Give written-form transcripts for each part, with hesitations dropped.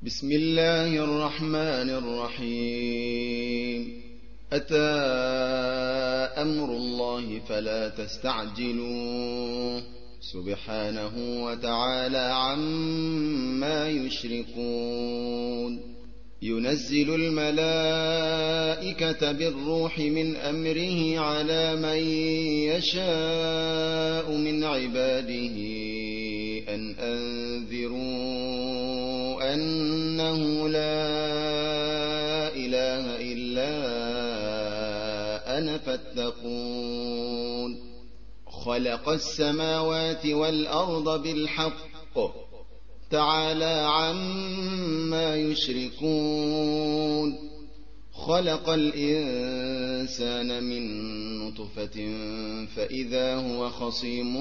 بسم الله الرحمن الرحيم. أتى أمر الله فلا تستعجلوه سبحانه وتعالى عما يشركون. ينزل الملائكة بالروح من أمره على من يشاء من عباده أن أنذروا أنه لا إله إلا أنا فاتقون. خلق السماوات والأرض بالحق تعالى عما يشركون. خلق الإنسان من نطفة فإذا هو خصيم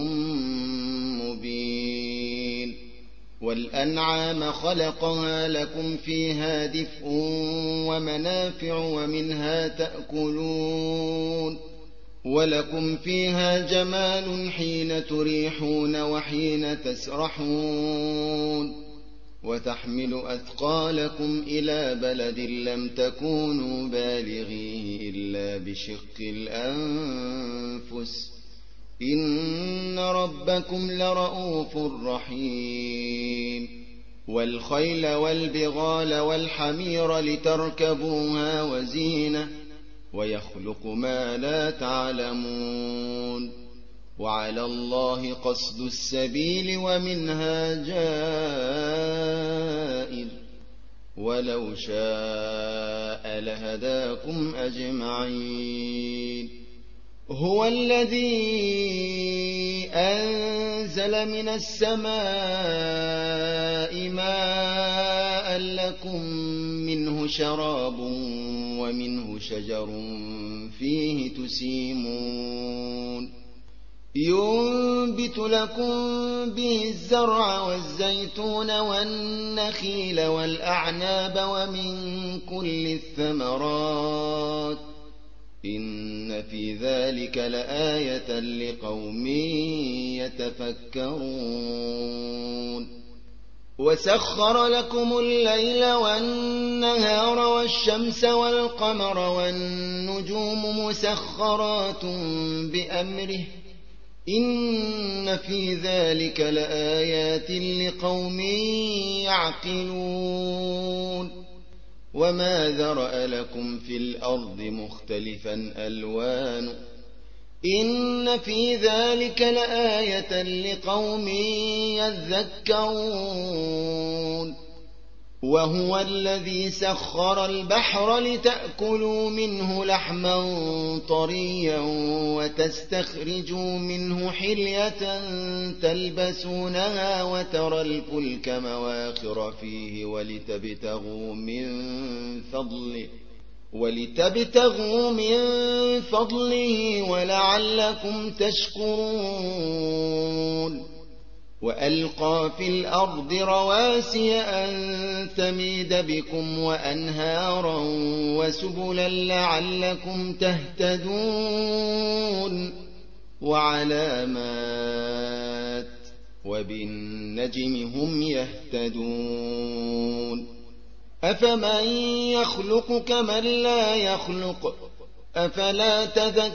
مبين. والأنعام خلقها لكم فيها دفء ومنافع ومنها تأكلون. ولكم فيها جمال حين تريحون وحين تسرحون. وتحمل أثقالكم إلى بلد لم تكونوا بالغيه إلا بشق الأنفس إن ربكم لرؤوف رحيم. والخيل والبغال والحمير لتركبوها وزينة ويخلق ما لا تعلمون. وعلى الله قصد السبيل ومنها جائر ولو شاء لهداكم أجمعين. هو الذي أنزل من السماء ماء لكم منه شراب ومنه شجر فيه تسيمون. ينبت لكم به الزرع والزيتون والنخيل والأعناب ومن كل الثمرات إن في ذلك لآية لقوم يتفكرون. وسخر لكم الليل والنهار والشمس والقمر والنجوم مسخرات بأمره إن في ذلك لآيات لقوم يعقلون. وما ذرأ لكم في الأرض مختلفا ألوانه إن في ذلك لآية لقوم يذكرون. وهو الذي سخر البحر لتأكلوا منه لحما طريا وتستخرجوا منه حلية تلبسونها وترى الفلك مواخر فيه ولتبتغوا من فضله ولعلكم تشكرون. وألقى في الأرض رواسي أن تميد بكم وأنهارا وسبلا لعلكم تهتدون. وعلامات وبالنجم هم يهتدون. أفمن يخلق كمن لا يخلق أفلا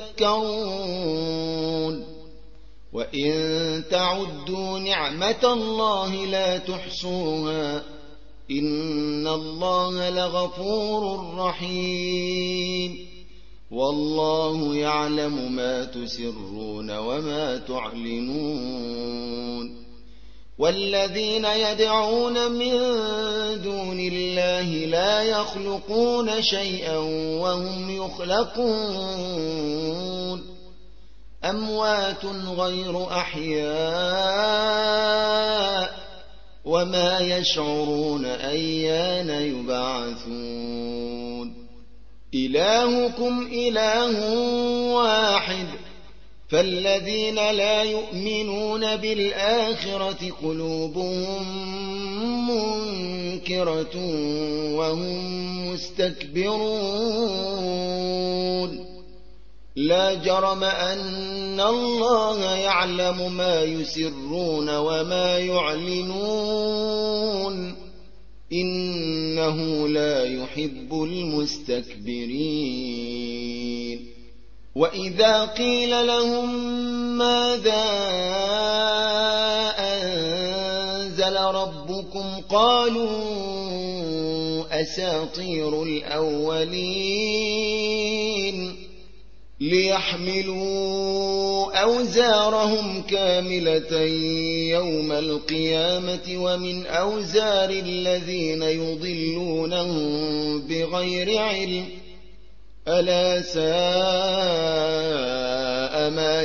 تذكرون. وإن تعدوا نعمة الله لا تحصوها إن الله لغفور رحيم. والله يعلم ما تسرون وما تعلنون. والذين يدعون من دون الله لا يخلقون شيئا وهم يخلقون. أموات غير أحياء وما يشعرون أيان يبعثون. إلهكم إله واحد فالذين لا يؤمنون بالآخرة قلوبهم منكرة وهم مستكبرون. لا جرم أن الله يعلم ما يسرون وما يعلنون إنه لا يحب المستكبرين وإذا قيل لهم ماذا أنزل ربكم قالوا أساطير الأولين ليحملوا أوزارهم كاملة يوم القيامة ومن أوزار الذين يضلونهم بغير علم ألا ساء ما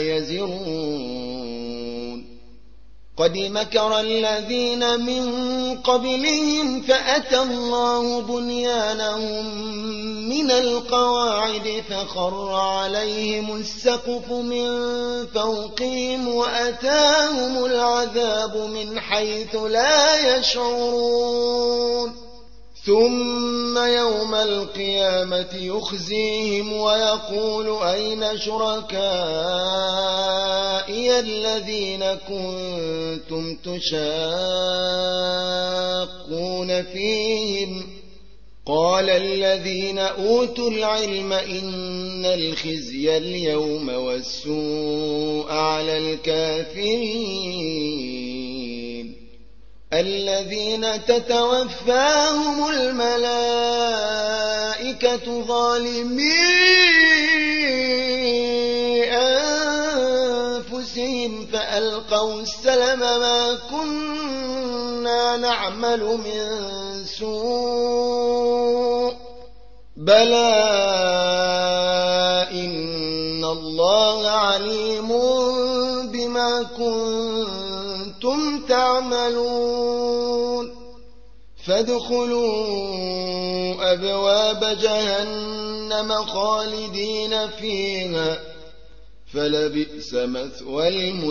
يزرون قد مكر الذين من قبلهم فأتى الله بنيانهم من القواعد فخر عليهم السقف من فوقهم وأتاهم العذاب من حيث لا يشعرون ثم يوم القيامة يخزيهم ويقول أين شركائي الذين كنتم تشاقون فيهم قال الذين أوتوا العلم إن الخزي اليوم والسوء على الكافرين الذين تتوفاهم الملائكة ظالمي أنفسهم فألقوا السلم ما كنا نعمل من سوء بلى إن الله عليم بما كنتم تعملون فادخلوا أبواب جهنم خالدين فيها فلبئس مثوى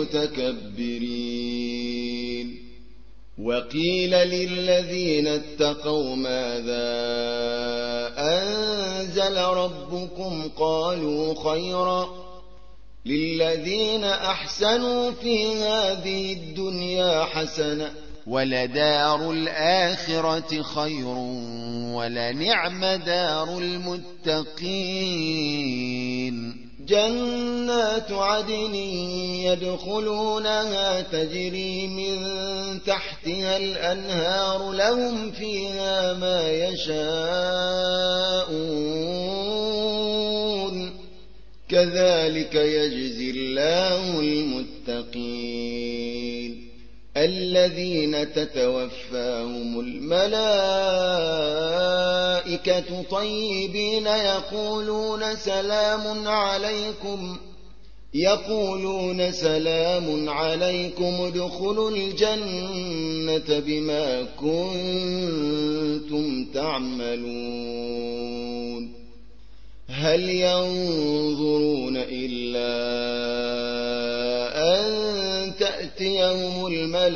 المتكبرين وقيل للذين اتقوا ماذا أنزل ربكم قالوا خيرا للذين أحسنوا في هذه الدنيا حسنة ولدار الآخرة خير ولنعم دار المتقين جنات عدن يدخلونها تجري من تحتها الأنهار لهم فيها ما يشاءون كذلك يجزي الله المتقين الذين تتوفاهم الملائكة طيبين يقولون سلام عليكم ادخلوا الجنة بما كنتم تعملون هل ينظرون إلا أن تأتيهم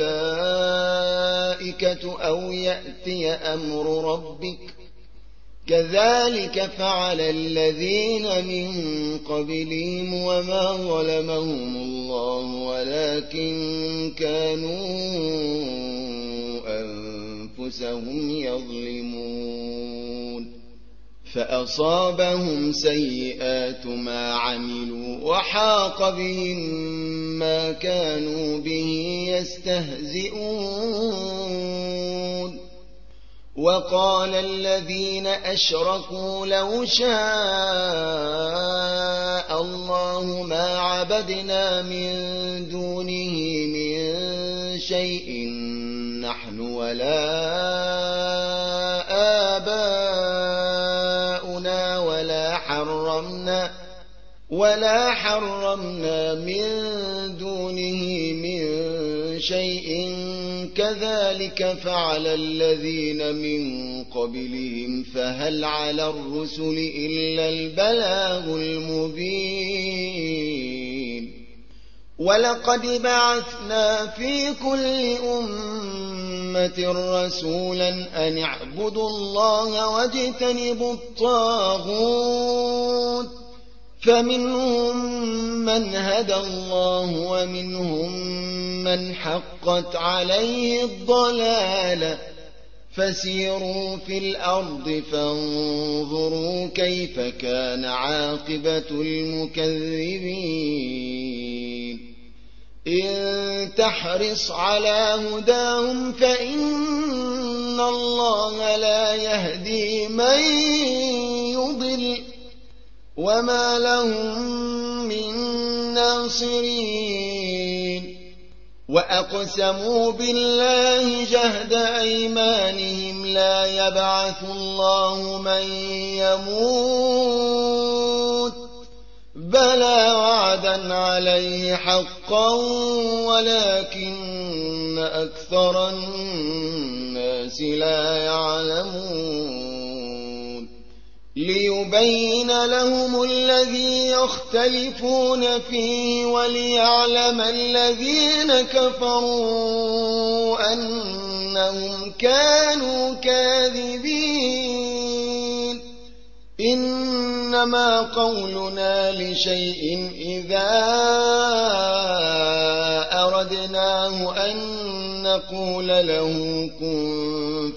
الملائكة أو يأتي أمر ربك كذلك فعل الذين من قبلهم وما ظلمهم الله ولكن كانوا أنفسهم يظلمون فأصابهم سيئات ما عملوا وحاق بهم ما كانوا به يستهزئون وقال الذين أشركوا لو شاء الله ما عبدنا من دونه من شيء نحن ولا آباؤنا ولا حرمنا من دونه من شيء كذلك فعل الذين من قبلهم فهل على الرسل إلا البلاغ المبين ولقد بعثنا في كل أمة رسولا أن اعبدوا الله واجتنبوا الطاغوت فمنهم من هدى الله ومنهم من حقت عليه الضلالة فسيروا في الأرض فانظروا كيف كان عاقبة المكذبين إن تحرص على هداهم فإن الله لا يهدي من يضل وما لهم من ناصرين وأقسموا بالله جهد أيمانهم لا يبعث الله من يموت بلى وعدا عليه حقا ولكن أكثر الناس لا يعلمون ليبين لهم الذي يختلفون فيه وليعلم الذين كفروا أنهم كانوا كاذبين إنما قولنا لشيء إذا أردناه أن نقول له كن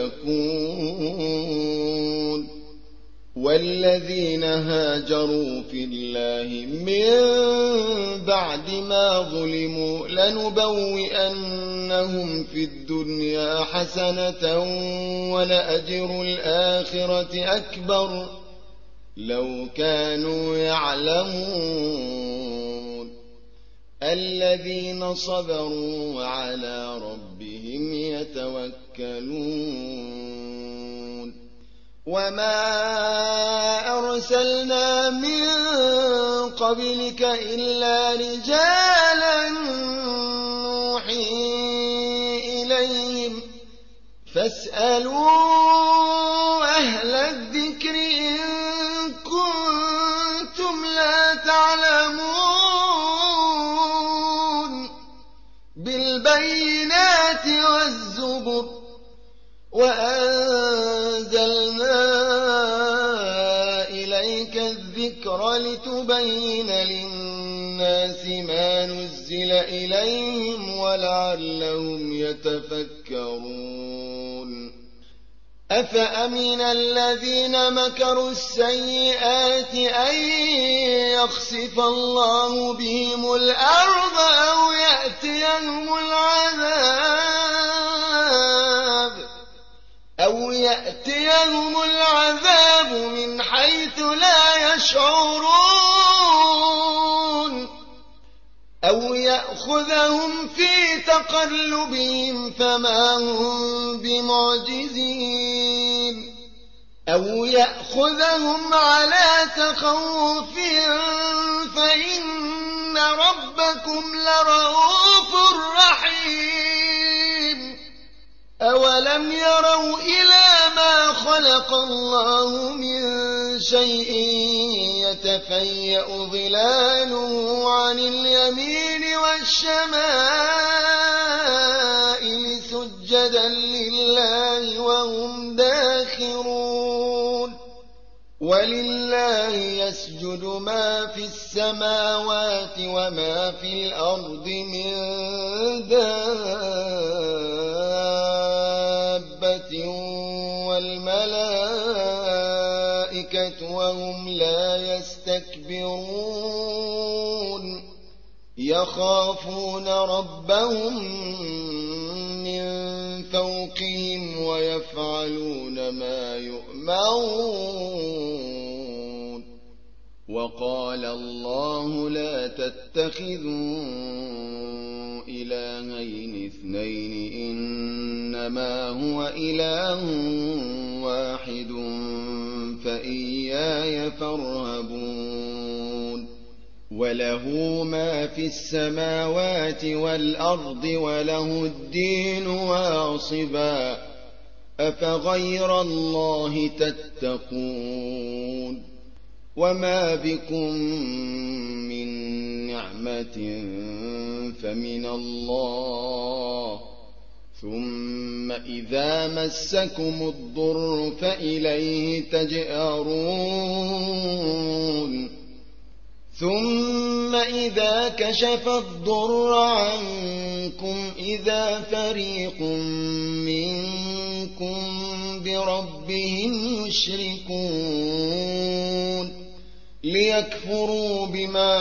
فيكون والذين هاجروا في الله من بعد ما ظلموا لنبوئنهم في الدنيا حسنة ولأجر الآخرة أكبر لو كانوا يعلمون الذين صبروا وعلى ربهم يتوكلون وما أرسلنا من قبلك إلا رجالا نوحي إليهم فاسألوا أهل الذكر إن كنتم لا تعلمون بالبينات والزبر وأنزلنا إليك الذكر لتبين للناس ما نزل إليهم ولعلهم يتفكرون أفأمن الذين مكروا السيئات أن يخسف الله بهم الأرض أو يأتيهم العذاب من حيث لا يشعرون أو يأخذهم في تقلبهم فما هم بمعجزين أو يأخذهم على تخوف فإن ربكم لرؤوف رحيم أولم يروا إلى ما خلق الله من شيء يتفيأ ظلاله عن اليمين والشمائل سجدا لله وهم داخرون ولله يسجد ما في السماوات وما في الأرض من دابة والملائكة وهم لا يستكبرون يخافون ربهم من فوقهم ويفعلون ما يؤمرون وقال الله لا تتخذوا إلهين اثنين إنما هو إله واحد فإياي فارهبون وله ما في السماوات والأرض وله الدين واصبا أفغير الله تتقون وما بكم من نعمة فمن الله ثم إذا مسكم الضر فإليه تجأرون ثم إذا كشف الضر عنكم إذا فريق بربهم يشركون ليكفروا بما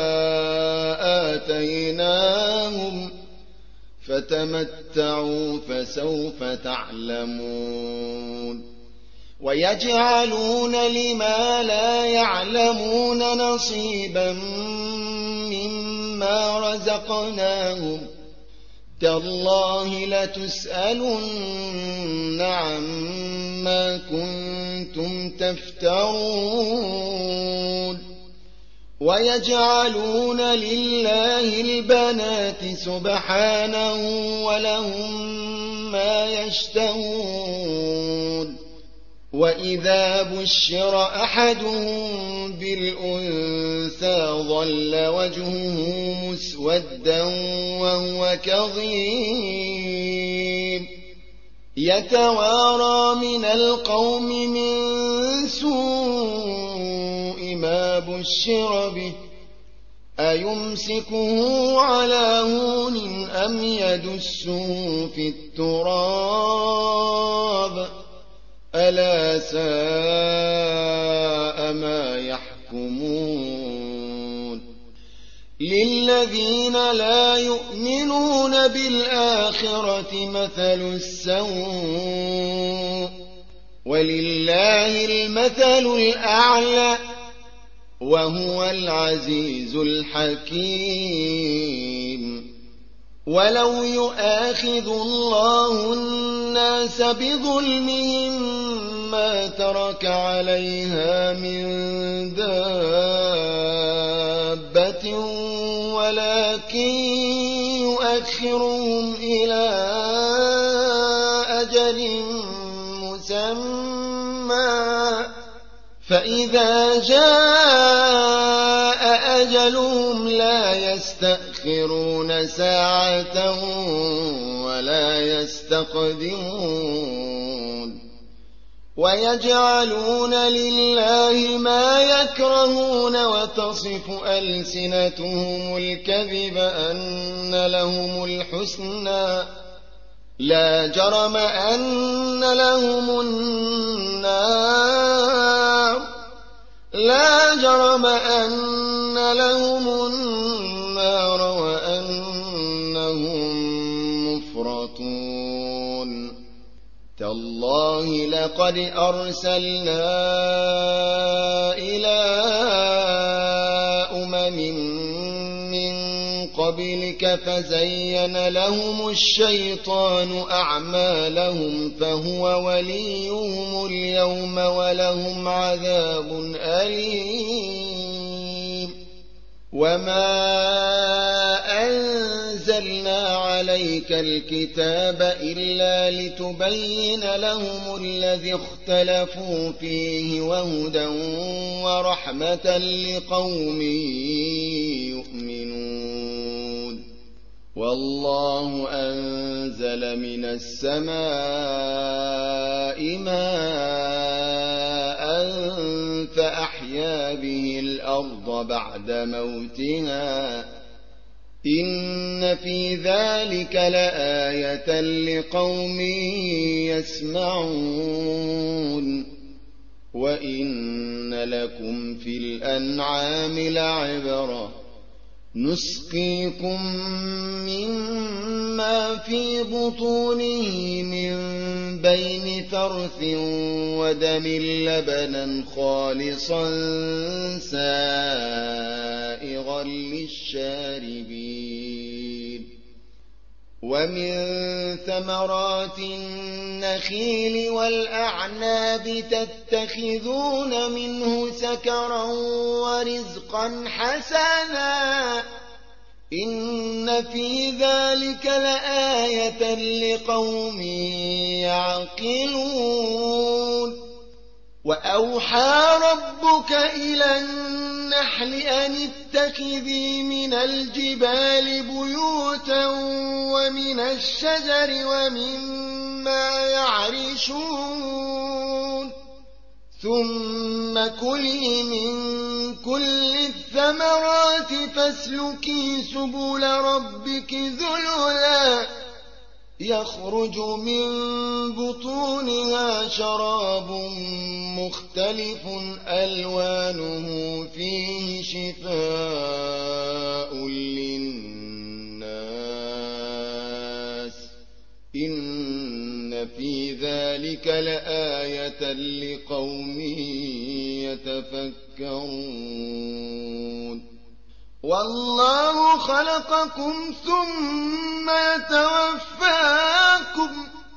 آتيناهم فتمتعوا فسوف تعلمون ويجعلون لما لا يعلمون نصيبا مما رزقناهم تالله لتسألن عما كنتم تفترون ويجعلون لله البنات سبحانه ولهم ما يشتهون وإذا بشر أحدهم بالأنثى ظل وجهه مسودا وهو كظيم يتوارى من القوم من سوء ما بشر به أيمسكه على هون أم يدسه في التراب ألا ساء ما يحكمون للذين لا يؤمنون بالآخرة مثل السوء ولله المثل الأعلى وهو العزيز الحكيم ولو يؤاخذ الله الناس بظلمهم ما ترك عليها من دابة ولكن يؤخرهم إلى أجل مسمى فإذا جاء أجلهم لا يستأخرون ساعة ولا يستقدمون ويجعلون لله ما يكرهون وتصف ألسنتهم الكذب أن لهم الحسنى لا جرم أن لهم النار وأنهم مفرطون تالله لقد أرسلنا إلى من قبلك فزين لهم الشيطان أعمالهم فهو وليهم اليوم ولهم عذاب أليم وما أنزلنا عليك الكتاب إلا لتبين لهم الذي اختلفوا فيه وهدى ورحمة لقوم يؤمنون والله أنزل من السماء ماء فأحيا به الأرض بعد موتها إن في ذلك لآية لقوم يسمعون وإن لكم في الأنعام لعبرة نسقيكم مما في بطونه من بين فرث ودم لبنا خالصا سائغا للشاربين ومن ثمرات النخيل والأعناب تتخذون منه سكرا ورزقا حسنا إن في ذلك لآية لقوم يعقلون وأوحى ربك إلى النحل أن اتخذي من الجبال بيوتا ومن الشجر ومما يعرشون ثم كلي من كل الثمرات فاسلكي سبل ربك ذللا يخرج من بطونها شراب مختلف ألوانه فيه شفاء للناس إن في ذلك لآية لقوم يتفكرون والله خلقكم ثم يتوفاكم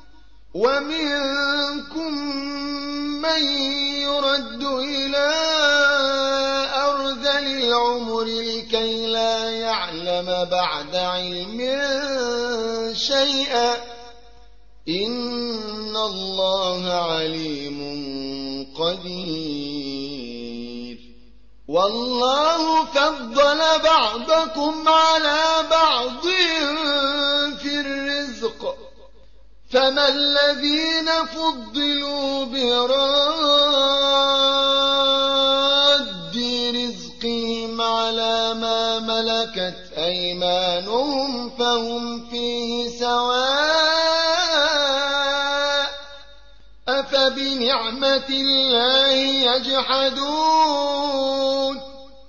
ومنكم من يرد إلى أرذل العمر لكي لا يعلم بعد علم شيئا إن الله عليم قدير والله فضل بعضكم على بعض في الرزق فما الذين فضلوا براد رزقهم على ما ملكت أيمانهم فهم فيه سواء أفبنعمة الله يجحدون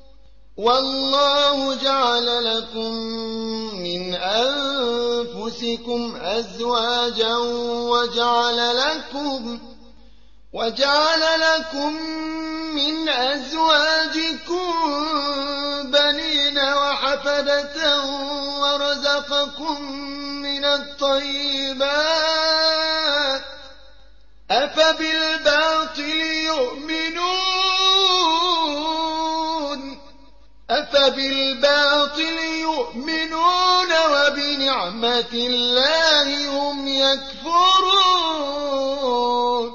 والله جعل لكم من أنفسكم أزواجا وجعل لكم من أزواجكم بنين وحفدة ورزقكم من الطيبات أفبالباطل يؤمنون وبنعمة الله هم يكفرون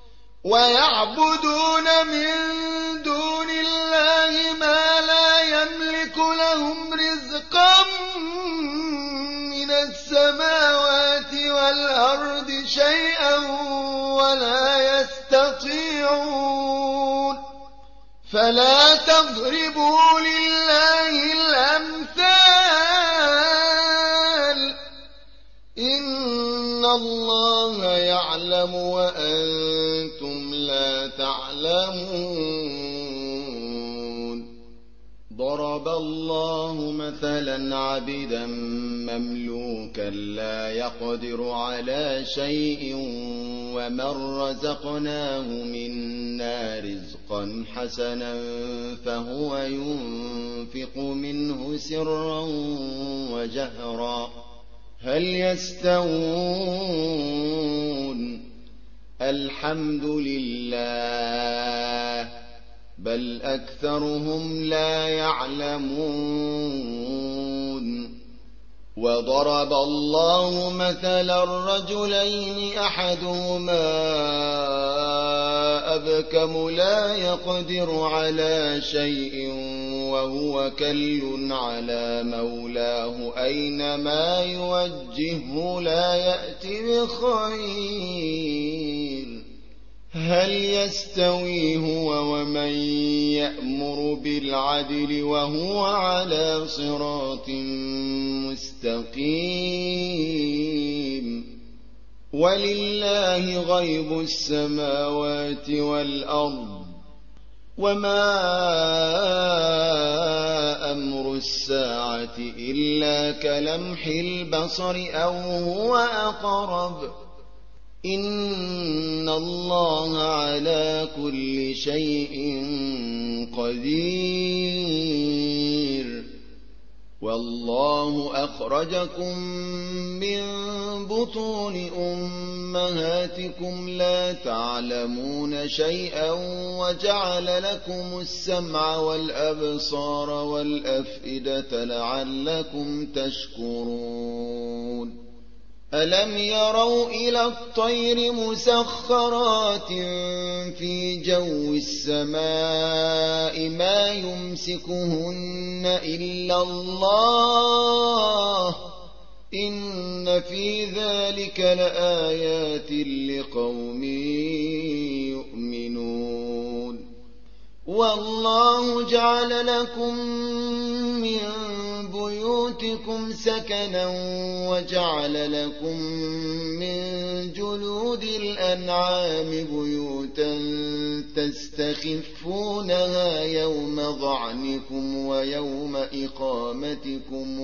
ويعبدون من دون الله ما لا يملك لهم رزقا من السماوات والأرض شيئا ولا يستطيعون فلا تضربوا لله الأمثال إن الله يعلم وأنتم لا تعلمون ضرب الله مثلا عبدا مملوكا لا يقدر على شيء ومن رزقناه منا رزقا حسنا فهو ينفق منه سرا وجهرا هل يستوون الحمد لله بل أكثرهم لا يعلمون وضرب الله مثلا الرجلين أحدهما أبكم لا يقدر على شيء وهو كل على مولاه أينما يوجهه لا يأتي بخير هل يستوي هو ومن يأمر بالعدل وهو على صراط مستقيم ولله غيب السماوات والأرض وما أمر الساعة إلا كلمح البصر أو هو أقرب إن الله على كل شيء قدير والله أخرجكم من بطون أمهاتكم لا تعلمون شيئا وجعل لكم السمع والأبصار والأفئدة لعلكم تشكرون ألم يروا إلى الطير مسخرات في جو السماء ما يمسكهن إلا الله إن في ذلك لآيات لقوم يؤمنون والله جعل لكم من بيوتكم بيوتكم سكنا وجعل لكم من جلود الأنعام بيوتا تستخفونها يوم ظعنكم ويوم إقامتكم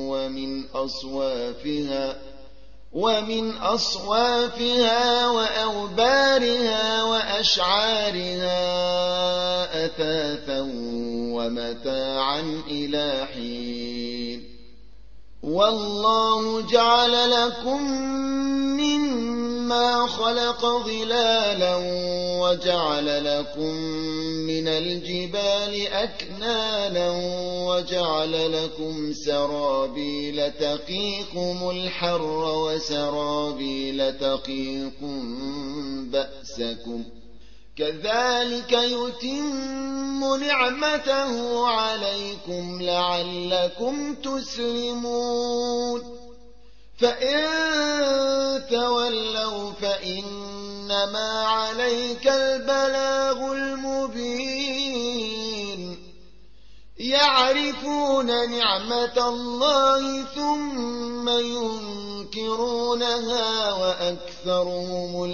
ومن أصوافها وأوبارها وأشعارها أثاثا ومتاعا إلى حين والله جعل لكم مما خلق ظلالا وجعل لكم من الجبال أكنانا وجعل لكم سرابيل تقيكم الحر وسرابيل تقيكم بأسكم كذلك يتم نعمته عليكم لعلكم تسلمون فإن تولوا فإنما عليك البلاغ المبين يعرفون نعمة الله ثم ينكرونها وأكثرهم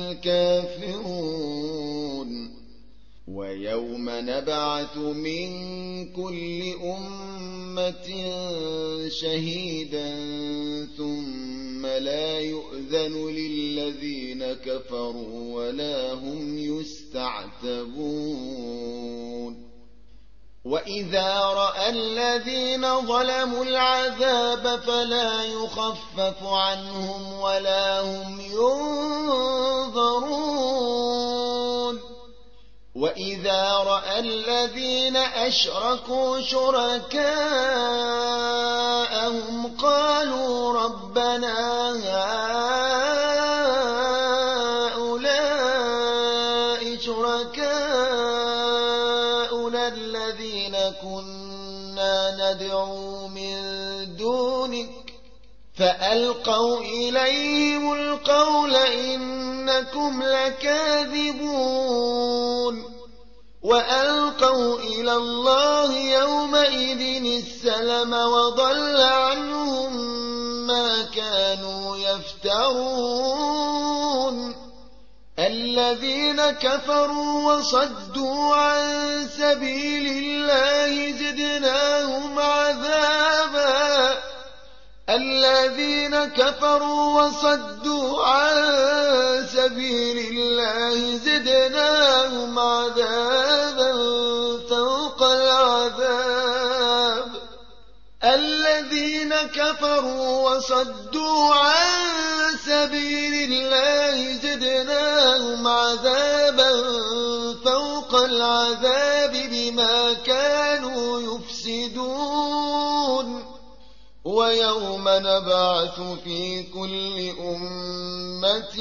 الكافرون ويوم نبعث من كل أمة شهيدا ثم لا يؤذن للذين كفروا ولا هم يستعتبون وإذا رأى الذين ظلموا العذاب فلا يخفف عنهم ولا هم ينظرون وإذا رأى الذين أشركوا شركاءهم قالوا ربنا هؤلاء شركاؤنا الذين كنا ندعو من دونك فألقوا إليهم القول إنكم لكاذبون وألقوا إلى الله يومئذ السلم وضل عنهم ما كانوا يفترون الذين كفروا وصدوا عن سبيل الله زدناهم عذابا الذين كفروا وصدوا عن سبيل الله زدناهم عذابا فوق العذاب الذين كفروا وصدوا عن سبيل الله زدناهم عذابا فوق العذاب بما كانوا يفسدون ويوم نبعث في كل أمة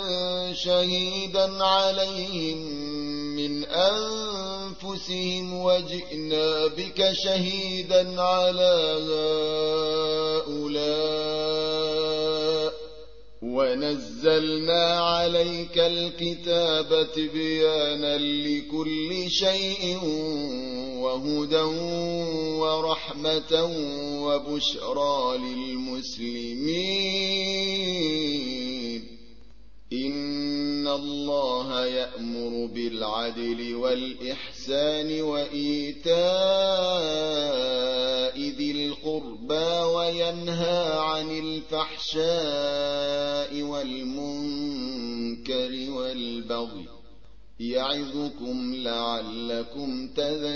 شهيدا عليهم من أنفسهم وجئنا بك شهيدا على هؤلاء ونزلنا عليك الكتاب تبيانا لكل شيء وهدى ورحمة وبشرى للمسلمين إن الله يأمر بالعدل والإحسان وإيتاء ذي القربى وينهى عن الفحشاء والمنكر والبغي يعظكم لعلكم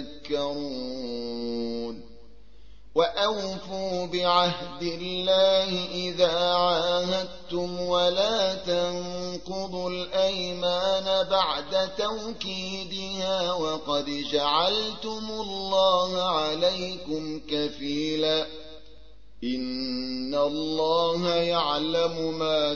تذكرون وأوفوا بعهد الله إذا عاهدتم ولا تنقضوا الأيمان بعد توكيدها وقد جعلتم الله عليكم كفيلا إن الله يعلم ما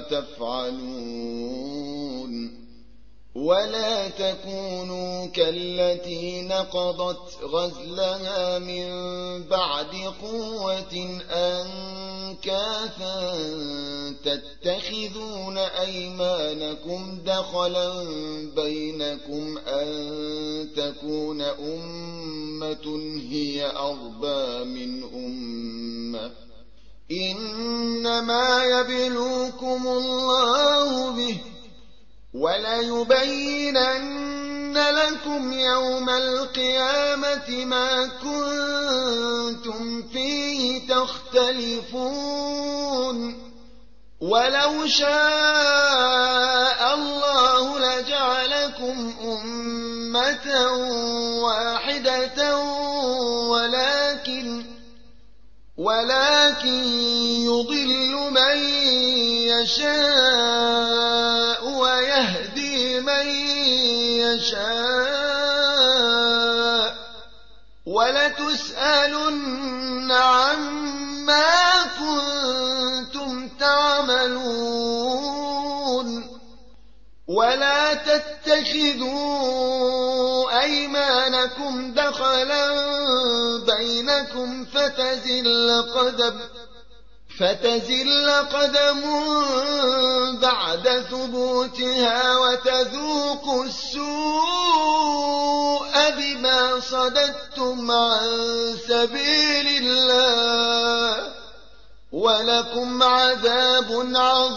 تفعلون ولا تكونوا كالتي نقضت غزلها من بعد قوة أنكاثا تتخذون أيمانكم دخلا بينكم أن تكون أمة هي أربى من أمة إنما يبلوكم الله به وليبينن لكم يوم القيامة ما كنتم فيه تختلفون ولو شاء الله لجعلكم أمة واحدة ولكن يضل من يشاء ويهدي من يشاء ولتسألن عما كنتم تعملون ولا تتخذوا أيمانكم دخلا بينكم فتزل قدم بعد ثبوتها وتذوقوا السوء بما صددتم عن سبيل الله ولكم عذاب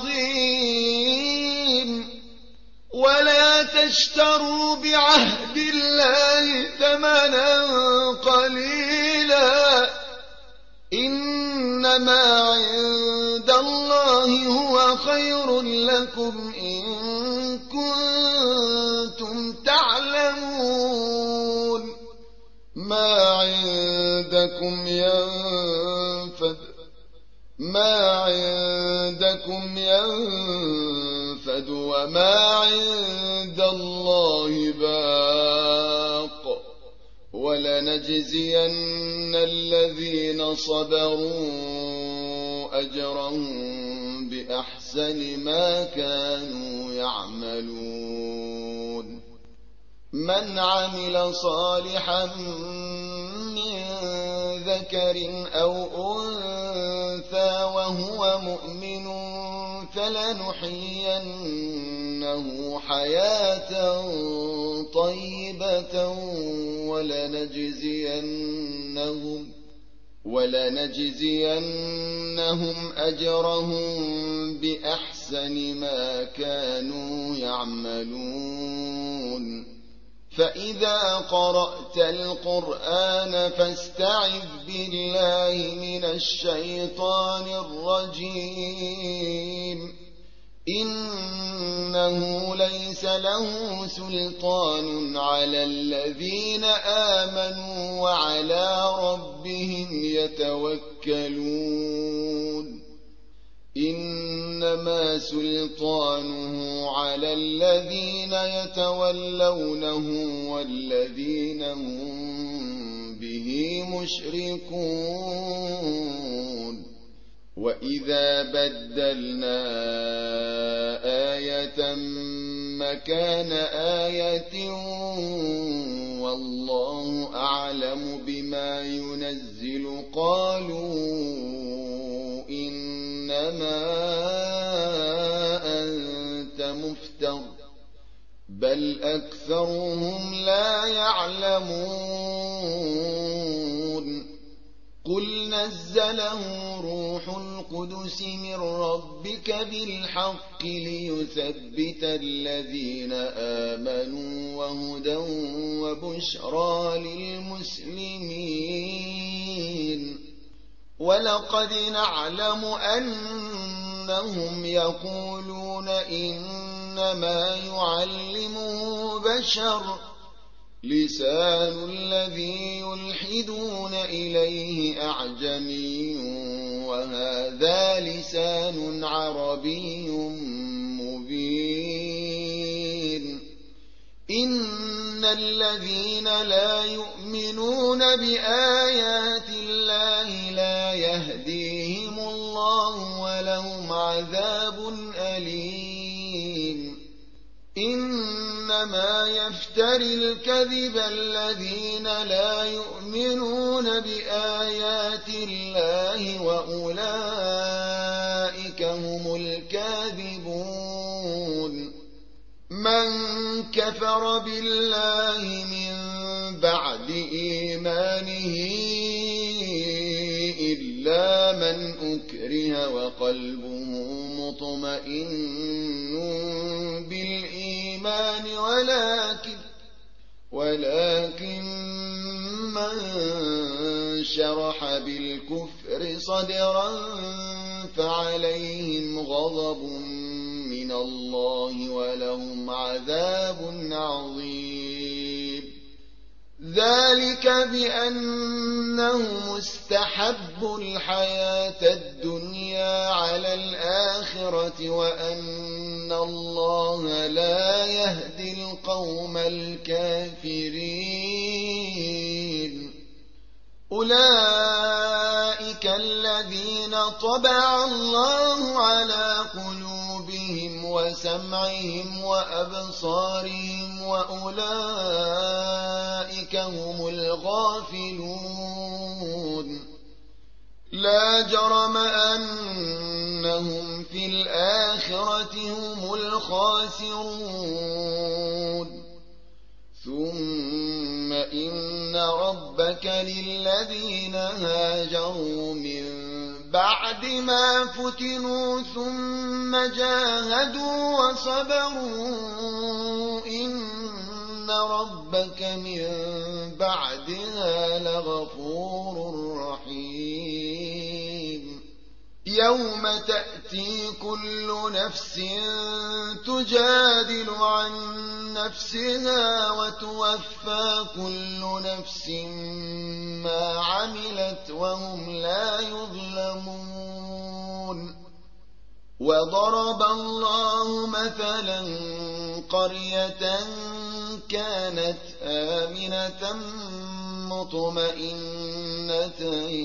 عظيم ولا تشتروا بعهد الله ثمنا قليلا إنما عند الله هو خير لكم إن كنتم تعلمون ما عندكم ينفد وما عند الله باق ولنجزين الذين صبروا أجرهم بأحسن ما كانوا يعملون من عمل صالحا من ذكر أو أنثى وهو مؤمن فلنحيينه حياة طيبة ولنجزينهم أجرهم بأحسن ما كانوا يعملون فإذا قرأت القرآن فاستعذ بالله من الشيطان الرجيم إنه ليس له سلطان على الذين آمنوا وعلى ربهم يتوكلون إنما سلطانه على الذين يتولونه والذين هم به مشركون وإذا بدلنا آية مكان آية والله أعلم بما ينزل قالوا إنما أنت مفتر بل أكثرهم لا يعلمون قل نزله روح القدس من ربك بالحق ليثبت الذين آمنوا وهدى وبشرى للمسلمين ولقد نعلم أنهم يقولون إنما يعلمه بشر لسان الذي يلحدون إليه أعجمي وهذا لسان عربي مبين إن الذين لا يؤمنون بآيات الله لا يهديهم الله ولهم عذاب أليم إنما يفتري الكذب الذين لا يؤمنون بآيات الله وأولئك هم الكاذبون من كفر بالله من بعد إيمانه إلا من أكره أكره وقلبه مطمئن بالإيمان ولكن من شرح بالكفر صدرا فعليهم غضب من الله ولهم عذاب عظيم. ذلك بأنهم استحبوا الحياة الدنيا على الآخرة وأن الله لا يهدي القوم الكافرين. أولئك الذين طبع الله على قلوبهم وسمعهم وأبصارهم وأولئك هم الغافلون. لا جرم أنهم في الآخرة هم الخاسرون. ثم إن ربك للذين هاجروا من بعد ما فتنوا ثم جاهدوا وصبروا إن ربك من بعدها لغفور رحيم. يوم تأتي كل نفس تجادل عن نفسها وتوفى كل نفس ما عملت وهم لا يظلمون. وضرب الله مثلا قرية كانت آمنة مطمئنة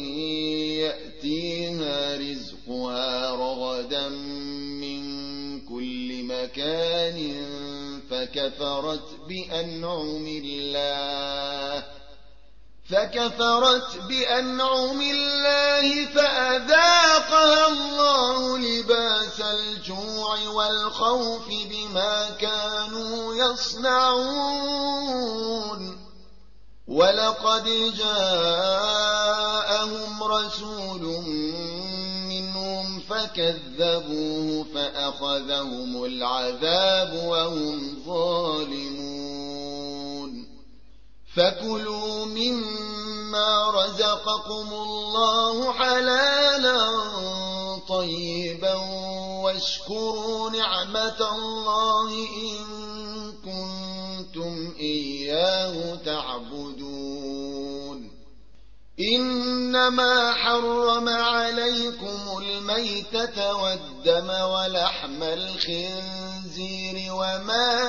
يأتيها رزقها رغدا من كل مكان فكفرت بأنعم الله فأذاقها الله لباس الجوع والخوف بما كانوا يصنعون. ولقد جاءهم رسول منهم فكذبوه فأخذهم العذاب وهم ظالمون. فكلوا مما رزقكم الله حلالا طيبا واشكروا نعمة الله إن كنتم إياه تعبدون. إنما حرم عليكم الميتة والدم ولحم الخنزير وما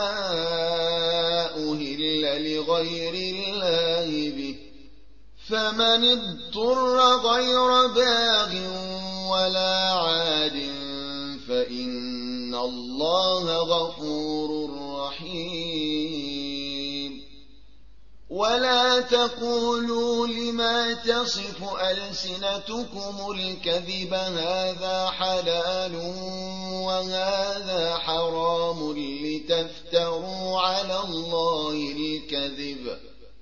أهل لغير الله به، فمن اضطر غير باغ ولا عاد فإن الله غفور رحيم. ولا تقولوا لما تصف ألسنتكم الكذب هذا حلال وهذا حرام لتفتروا على الله الكذب.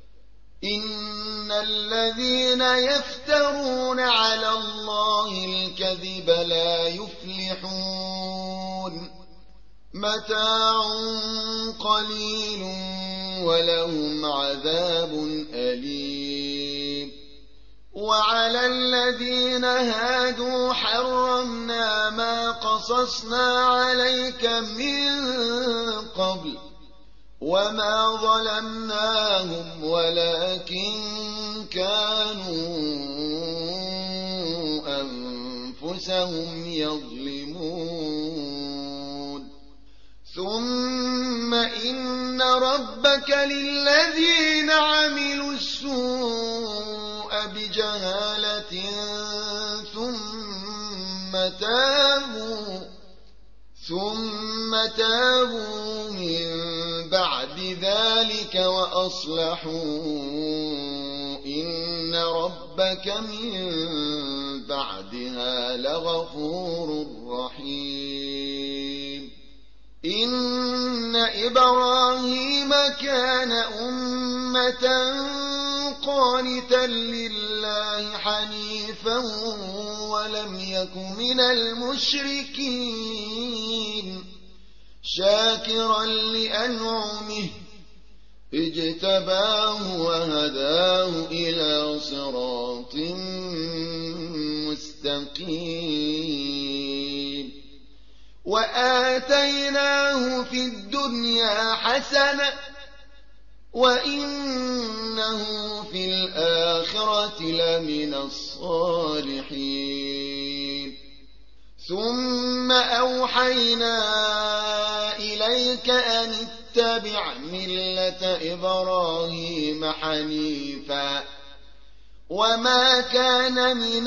إن الذين يفترون على الله الكذب لا يفلحون. متاع قليل ولهم عذاب أليم. وعلى الذين هادوا حرمنا ما قصصنا عليك من قبل وما ظلمناهم ولكن كانوا أنفسهم يظلمون. ثم إن ربك للذين عملوا السوء بجهالة ثم تابوا من بعد ذلك وأصلحوا إن ربك من بعدها لغفور رحيم. إن إبراهيم كان أمة قانتا لله حنيفا ولم يك من المشركين شاكرا لأنعمه اجتباه وهداه إلى صراط مستقيم وآتيناه في الدنيا حسنة وإنه في الآخرة لمن الصالحين ثم أوحينا إليك أن اتبع ملة إبراهيم حنيفا وما كان من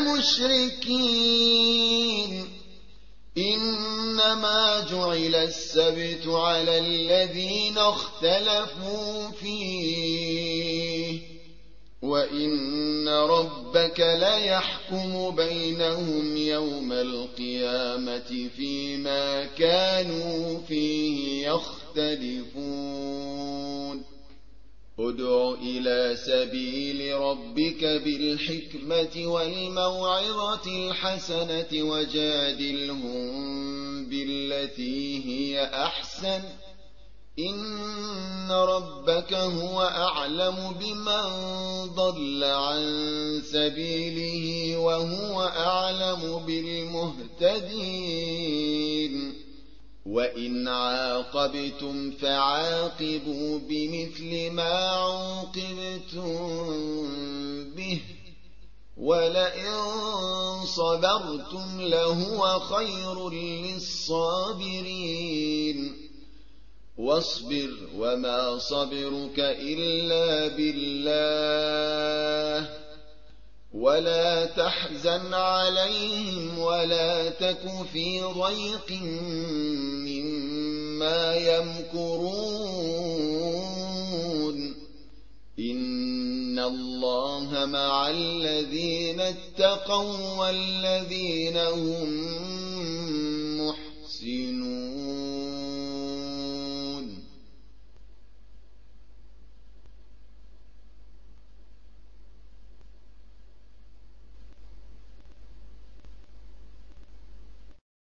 المشركين إنما جعل السبت على الذين اختلفوا فيه وإن ربك ليحكم بينهم يوم القيامة فيما كانوا فيه يختلفون ادع إلى سبيل ربك بالحكمة والموعظة الحسنة وجادلهم بالتي هي أحسن إن ربك هو أعلم بمن ضل عن سبيله وهو أعلم بالمهتدين وإن عاقبتم فعاقبوا بمثل ما عوقبتم به ولئن صبرتم لهو خير للصابرين واصبر وما صبرك إلا بالله ولا تحزن عليهم ولا تك في ضيق مما يمكرون إن الله مع الذين اتقوا والذين هم محسنون